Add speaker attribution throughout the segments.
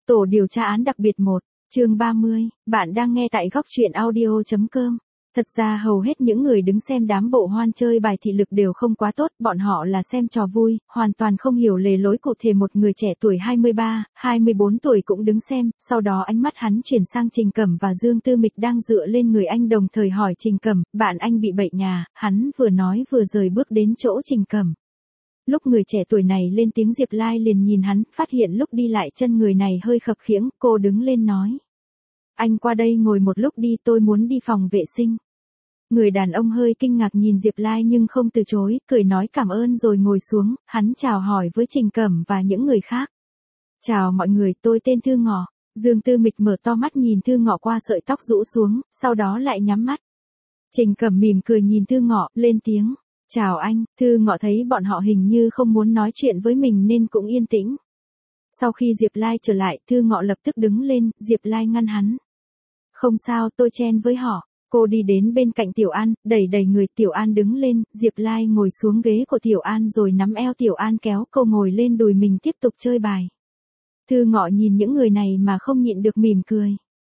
Speaker 1: Tổ điều tra án đặc biệt 1, chương 30, bạn đang nghe tại góc truyện audio.com. Thật ra hầu hết những người đứng xem đám bộ hoan chơi bài thị lực đều không quá tốt, bọn họ là xem trò vui, hoàn toàn không hiểu lề lối cụ thể. Một người trẻ tuổi 23, 24 tuổi cũng đứng xem, sau đó ánh mắt hắn chuyển sang Trình Cẩm và Dương Tư Mịch đang dựa lên người anh, đồng thời hỏi Trình Cẩm, bạn anh bị bệnh nhà, hắn vừa nói vừa rời bước đến chỗ Trình Cẩm. Lúc người trẻ tuổi này lên tiếng, Diệp Lai liền nhìn hắn, phát hiện lúc đi lại chân người này hơi khập khiễng, cô đứng lên nói. Anh qua đây ngồi một lúc đi, tôi muốn đi phòng vệ sinh. Người đàn ông hơi kinh ngạc nhìn Diệp Lai nhưng không từ chối, cười nói cảm ơn rồi ngồi xuống, hắn chào hỏi với Trình Cẩm và những người khác. Chào mọi người, tôi tên Thư Ngọ. Dương Tư Mịch mở to mắt nhìn Thư Ngọ qua sợi tóc rũ xuống, sau đó lại nhắm mắt. Trình Cẩm mỉm cười nhìn Thư Ngọ, lên tiếng. Chào anh. Thư Ngọ thấy bọn họ hình như không muốn nói chuyện với mình nên cũng yên tĩnh. Sau khi Diệp Lai trở lại, Thư Ngọ lập tức đứng lên, Diệp Lai ngăn hắn. Không sao, tôi chen với họ. Cô đi đến bên cạnh Tiểu An, đẩy người. Tiểu An đứng lên, Diệp Lai ngồi xuống ghế của Tiểu An rồi nắm eo Tiểu An kéo cô ngồi lên đùi mình tiếp tục chơi bài. Thư Ngọ nhìn những người này mà không nhịn được mỉm cười.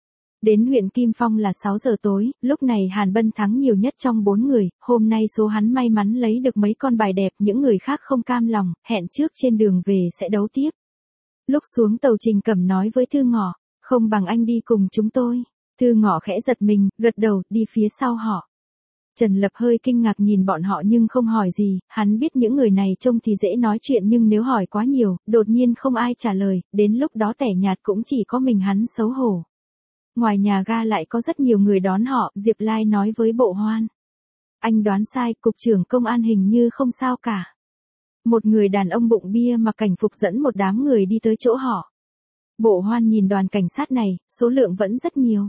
Speaker 1: Đến huyện Kim Phong là 6 giờ tối, lúc này Hàn Bân thắng nhiều nhất trong 4 người, hôm nay số hắn may mắn lấy được mấy con bài đẹp, những người khác không cam lòng, hẹn trước trên đường về sẽ đấu tiếp. Lúc xuống tàu Trình Cẩm nói với Thư Ngọ, không bằng anh đi cùng chúng tôi. Thư Ngọ khẽ giật mình, gật đầu, đi phía sau họ. Trần Lập hơi kinh ngạc nhìn bọn họ nhưng không hỏi gì, hắn biết những người này trông thì dễ nói chuyện nhưng nếu hỏi quá nhiều, đột nhiên không ai trả lời, đến lúc đó tẻ nhạt cũng chỉ có mình hắn xấu hổ. Ngoài nhà ga lại có rất nhiều người đón họ, Diệp Lai nói với Bộ Hoan. Anh đoán sai, cục trưởng công an hình như không sao cả. Một người đàn ông bụng bia mặc cảnh phục dẫn một đám người đi tới chỗ họ. Bộ Hoan nhìn đoàn cảnh sát này, số lượng vẫn rất nhiều.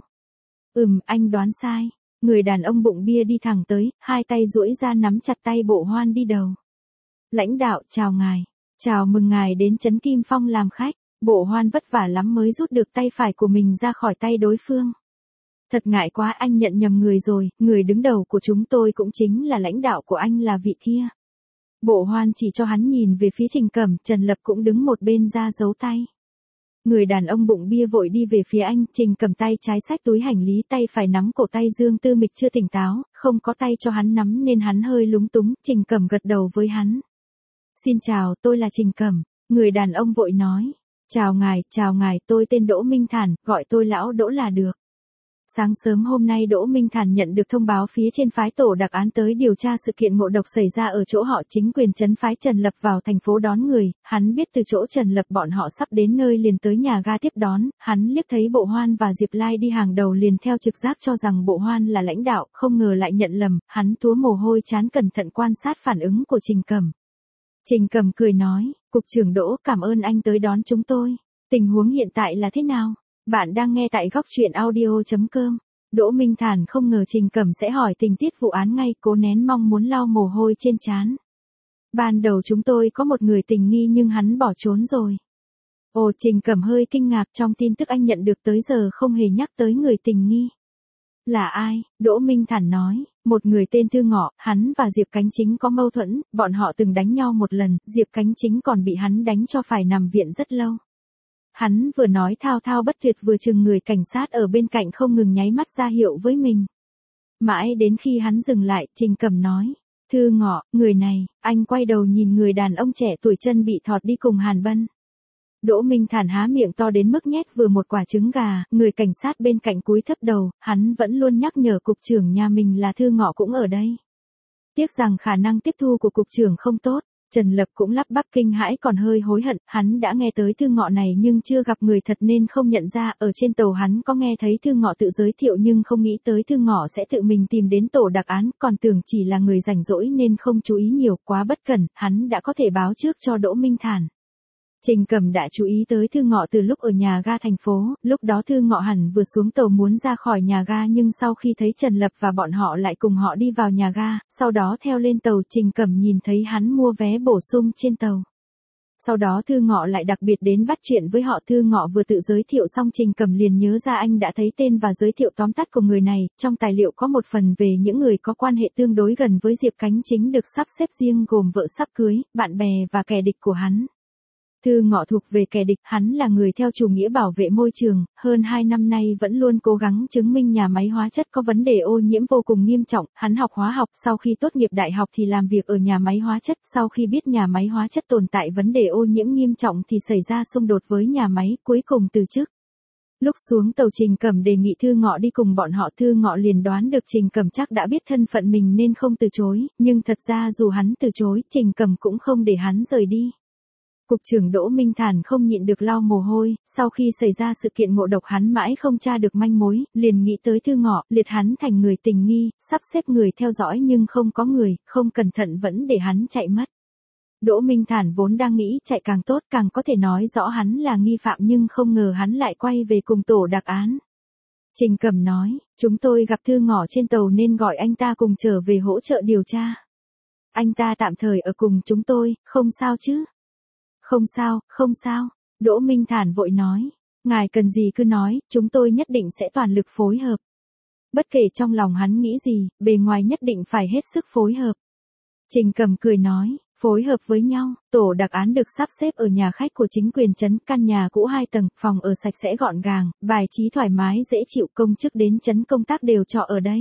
Speaker 1: Anh đoán sai. Người đàn ông bụng bia đi thẳng tới, hai tay duỗi ra nắm chặt tay Bộ Hoan đi đầu. Lãnh đạo, chào ngài. Chào mừng ngài đến trấn Kim Phong làm khách. Bộ Hoan vất vả lắm mới rút được tay phải của mình ra khỏi tay đối phương. Thật ngại quá, anh nhận nhầm người rồi, người đứng đầu của chúng tôi cũng chính là lãnh đạo của anh là vị kia. Bộ Hoan chỉ cho hắn nhìn về phía Trình Cẩm, Trần Lập cũng đứng một bên ra giấu tay. Người đàn ông bụng bia vội đi về phía anh, Trình Cẩm tay trái xách túi hành lý, tay phải nắm cổ tay Dương Tư Mịch chưa tỉnh táo, không có tay cho hắn nắm nên hắn hơi lúng túng, Trình Cẩm gật đầu với hắn. Xin chào, tôi là Trình Cẩm. Người đàn ông vội nói. Chào ngài, tôi tên Đỗ Minh Thản, gọi tôi lão Đỗ là được. Sáng sớm hôm nay Đỗ Minh Thản nhận được thông báo phía trên phái tổ đặc án tới điều tra sự kiện ngộ độc xảy ra ở chỗ họ. Chính quyền trấn phái Trần Lập vào thành phố đón người, hắn biết từ chỗ Trần Lập bọn họ sắp đến nơi liền tới nhà ga tiếp đón, hắn liếc thấy Bộ Hoan và Diệp Lai đi hàng đầu liền theo trực giác cho rằng Bộ Hoan là lãnh đạo, không ngờ lại nhận lầm, hắn túa mồ hôi trán cẩn thận quan sát phản ứng của Trình Cẩm. Trình Cẩm cười nói, cục trưởng Đỗ, cảm ơn anh tới đón chúng tôi. Tình huống hiện tại là thế nào? Bạn đang nghe tại góc truyện audio.com. Đỗ Minh Thản không ngờ Trình Cẩm sẽ hỏi tình tiết vụ án ngay, cố nén mong muốn lau mồ hôi trên trán. Ban đầu chúng tôi có một người tình nghi nhưng hắn bỏ trốn rồi. Ồ, Trình Cẩm hơi kinh ngạc, trong tin tức anh nhận được tới giờ không hề nhắc tới người tình nghi. Là ai? Đỗ Minh Thản nói, một người tên Thư Ngọ, hắn và Diệp Cánh Chính có mâu thuẫn, bọn họ từng đánh nhau một lần, Diệp Cánh Chính còn bị hắn đánh cho phải nằm viện rất lâu. Hắn vừa nói thao thao bất tuyệt vừa chừng người cảnh sát ở bên cạnh không ngừng nháy mắt ra hiệu với mình. Mãi đến khi hắn dừng lại, Trình Cẩm nói, Thư Ngọ, người này, anh quay đầu nhìn người đàn ông trẻ tuổi chân bị thọt đi cùng Hàn Bân. Đỗ Minh Thản há miệng to đến mức nhét vừa một quả trứng gà, người cảnh sát bên cạnh cúi thấp đầu, hắn vẫn luôn nhắc nhở cục trưởng nhà mình là Thư Ngọ cũng ở đây. Tiếc rằng khả năng tiếp thu của cục trưởng không tốt. Trần Lập cũng lắp bắp kinh hãi còn hơi hối hận, hắn đã nghe tới Thư Ngọ này nhưng chưa gặp người thật nên không nhận ra, ở trên tàu hắn có nghe thấy Thư Ngọ tự giới thiệu nhưng không nghĩ tới Thư Ngọ sẽ tự mình tìm đến tổ đặc án, còn tưởng chỉ là người rảnh rỗi nên không chú ý nhiều, quá bất cẩn, hắn đã có thể báo trước cho Đỗ Minh Thản. Trình Cẩm đã chú ý tới Thư Ngọ từ lúc ở nhà ga thành phố, lúc đó Thư Ngọ hẳn vừa xuống tàu muốn ra khỏi nhà ga nhưng sau khi thấy Trần Lập và bọn họ lại cùng họ đi vào nhà ga, sau đó theo lên tàu, Trình Cẩm nhìn thấy hắn mua vé bổ sung trên tàu. Sau đó Thư Ngọ lại đặc biệt đến bắt chuyện với họ, Thư Ngọ vừa tự giới thiệu xong Trình Cẩm liền nhớ ra anh đã thấy tên và giới thiệu tóm tắt của người này, trong tài liệu có một phần về những người có quan hệ tương đối gần với Diệp Cánh Chính được sắp xếp riêng gồm vợ sắp cưới, bạn bè và kẻ địch của hắn. Thư Ngọ thuộc về kẻ địch, hắn là người theo chủ nghĩa bảo vệ môi trường, hơn 2 năm nay vẫn luôn cố gắng chứng minh nhà máy hóa chất có vấn đề ô nhiễm vô cùng nghiêm trọng. Hắn học hóa học, sau khi tốt nghiệp đại học thì làm việc ở nhà máy hóa chất, sau khi biết nhà máy hóa chất tồn tại vấn đề ô nhiễm nghiêm trọng thì xảy ra xung đột với nhà máy, cuối cùng từ chức. Lúc xuống tàu Trình Cẩm đề nghị Thư Ngọ đi cùng bọn họ, Thư Ngọ liền đoán được Trình Cẩm chắc đã biết thân phận mình nên không từ chối, nhưng thật ra dù hắn từ chối, Trình Cẩm cũng không để hắn rời đi. Cục trưởng Đỗ Minh Thản không nhịn được lau mồ hôi, sau khi xảy ra sự kiện ngộ độc hắn mãi không tra được manh mối, liền nghĩ tới Thư Ngọ, liệt hắn thành người tình nghi, sắp xếp người theo dõi nhưng không có người, không cẩn thận vẫn để hắn chạy mất. Đỗ Minh Thản vốn đang nghĩ chạy càng tốt càng có thể nói rõ hắn là nghi phạm nhưng không ngờ hắn lại quay về cùng tổ đặc án. Trình Cẩm nói, chúng tôi gặp Thư Ngọ trên tàu nên gọi anh ta cùng trở về hỗ trợ điều tra. Anh ta tạm thời ở cùng chúng tôi, không sao chứ? Không sao, không sao. Đỗ Minh Thản vội nói, ngài cần gì cứ nói, chúng tôi nhất định sẽ toàn lực phối hợp. Bất kể trong lòng hắn nghĩ gì, bề ngoài nhất định phải hết sức phối hợp. Trình Cẩm cười nói, phối hợp với nhau, tổ đặc án được sắp xếp ở nhà khách của chính quyền trấn, căn nhà cũ 2 tầng, phòng ở sạch sẽ gọn gàng, bài trí thoải mái dễ chịu, công chức đến trấn công tác đều trọ ở đây.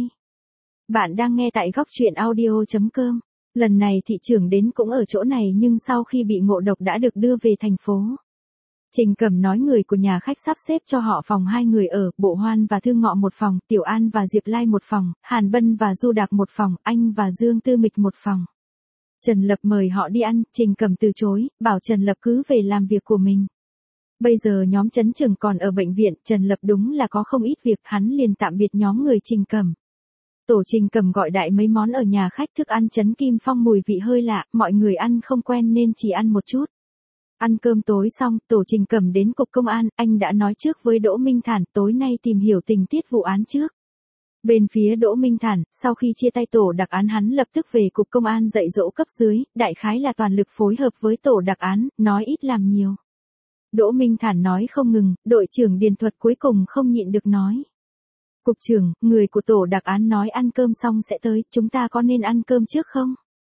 Speaker 1: Bạn đang nghe tại góc truyện audio.com. Lần này thị trưởng đến cũng ở chỗ này nhưng sau khi bị ngộ độc đã được đưa về thành phố. Trình Cẩm nói người của nhà khách sắp xếp cho họ phòng 2 người ở, Bộ Hoan và Thư Ngọ một phòng, Tiểu An và Diệp Lai một phòng, Hàn Bân và Du Đạc một phòng, anh và Dương Tư Mịch một phòng. Trần Lập mời họ đi ăn, Trình Cẩm từ chối, bảo Trần Lập cứ về làm việc của mình. Bây giờ nhóm trấn trưởng còn ở bệnh viện, Trần Lập đúng là có không ít việc, hắn liền tạm biệt nhóm người Trình Cẩm. Tổ Trình Cẩm gọi đại mấy món ở nhà khách, thức ăn Trấn Kim Phong mùi vị hơi lạ, mọi người ăn không quen nên chỉ ăn một chút. Ăn cơm tối xong, Tổ Trình Cẩm đến cục công an, anh đã nói trước với Đỗ Minh Thản tối nay tìm hiểu tình tiết vụ án trước. Bên phía Đỗ Minh Thản, sau khi chia tay tổ đặc án hắn lập tức về cục công an dạy dỗ cấp dưới, đại khái là toàn lực phối hợp với tổ đặc án, nói ít làm nhiều. Đỗ Minh Thản nói không ngừng, đội trưởng Điền Thuật cuối cùng không nhịn được nói. Cục trưởng, người của tổ đặc án nói ăn cơm xong sẽ tới, chúng ta có nên ăn cơm trước không?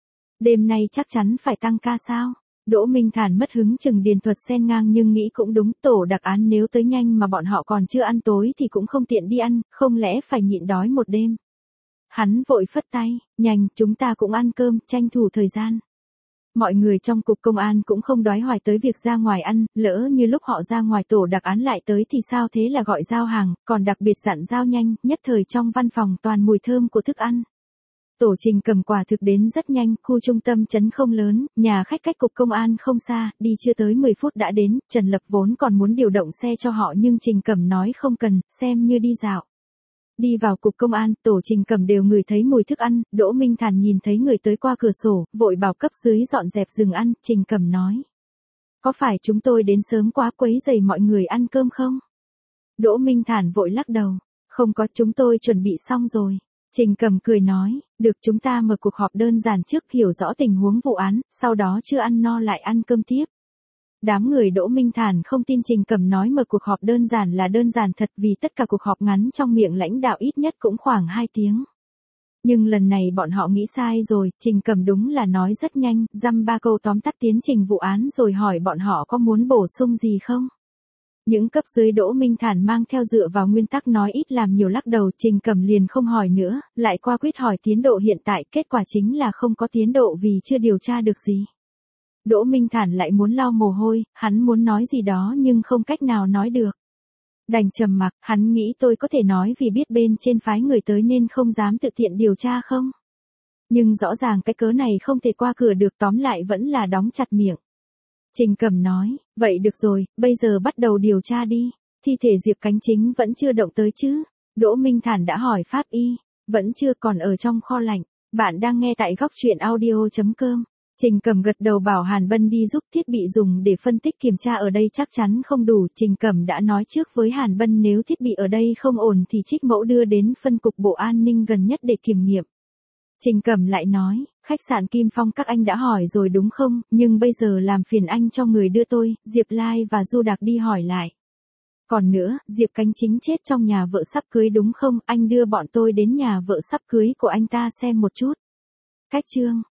Speaker 1: Đêm nay chắc chắn phải tăng ca sao? Đỗ Minh Thản mất hứng chừng Điền Thuật xen ngang nhưng nghĩ cũng đúng, tổ đặc án nếu tới nhanh mà bọn họ còn chưa ăn tối thì cũng không tiện đi ăn, không lẽ phải nhịn đói một đêm. Hắn vội phất tay, nhanh, chúng ta cũng ăn cơm, tranh thủ thời gian. Mọi người trong cục công an cũng không đói hoài tới việc ra ngoài ăn, lỡ như lúc họ ra ngoài tổ đặc án lại tới thì sao, thế là gọi giao hàng, còn đặc biệt dặn giao nhanh, nhất thời trong văn phòng toàn mùi thơm của thức ăn. Tổ Trình Cẩm quả thực đến rất nhanh, khu trung tâm trấn không lớn, nhà khách cách cục công an không xa, đi chưa tới 10 phút đã đến, Trần Lập vốn còn muốn điều động xe cho họ nhưng Trình Cẩm nói không cần, xem như đi dạo. Đi vào cục công an, Tổ Trình Cẩm đều ngửi thấy mùi thức ăn, Đỗ Minh Thản nhìn thấy người tới qua cửa sổ, vội bảo cấp dưới dọn dẹp giường ăn, Trình Cẩm nói. Có phải chúng tôi đến sớm quá quấy rầy mọi người ăn cơm không? Đỗ Minh Thản vội lắc đầu, không có, chúng tôi chuẩn bị xong rồi. Trình Cẩm cười nói, được, chúng ta mở cuộc họp đơn giản trước, hiểu rõ tình huống vụ án, sau đó chưa ăn no lại ăn cơm tiếp. Đám người Đỗ Minh Thản không tin Trình Cẩm nói mở cuộc họp đơn giản là đơn giản thật, vì tất cả cuộc họp ngắn trong miệng lãnh đạo ít nhất cũng khoảng 2 tiếng. Nhưng lần này bọn họ nghĩ sai rồi, Trình Cẩm đúng là nói rất nhanh, dăm ba câu tóm tắt tiến trình vụ án rồi hỏi bọn họ có muốn bổ sung gì không. Những cấp dưới Đỗ Minh Thản mang theo dựa vào nguyên tắc nói ít làm nhiều lắc đầu, Trình Cẩm liền không hỏi nữa, lại qua quyết hỏi tiến độ hiện tại, kết quả chính là không có tiến độ vì chưa điều tra được gì. Đỗ Minh Thản lại muốn lau mồ hôi, hắn muốn nói gì đó nhưng không cách nào nói được. Đành trầm mặc, hắn nghĩ tôi có thể nói vì biết bên trên phái người tới nên không dám tự tiện điều tra không? Nhưng rõ ràng cái cớ này không thể qua cửa được, tóm lại vẫn là đóng chặt miệng. Trình Cẩm nói, vậy được rồi, bây giờ bắt đầu điều tra đi. Thi thể Diệp Cánh Chính vẫn chưa động tới chứ? Đỗ Minh Thản đã hỏi pháp y, vẫn chưa, còn ở trong kho lạnh. Bạn đang nghe tại góc truyện audio.com. Trình Cẩm gật đầu bảo Hàn Bân đi giúp, thiết bị dùng để phân tích kiểm tra ở đây chắc chắn không đủ. Trình Cẩm đã nói trước với Hàn Bân nếu thiết bị ở đây không ổn thì trích mẫu đưa đến phân cục Bộ An ninh gần nhất để kiểm nghiệm. Trình Cẩm lại nói, khách sạn Kim Phong các anh đã hỏi rồi đúng không, nhưng bây giờ làm phiền anh cho người đưa tôi, Diệp Lai và Du Đạc đi hỏi lại. Còn nữa, Diệp Cánh Chính chết trong nhà vợ sắp cưới đúng không, anh đưa bọn tôi đến nhà vợ sắp cưới của anh ta xem một chút. Cách chương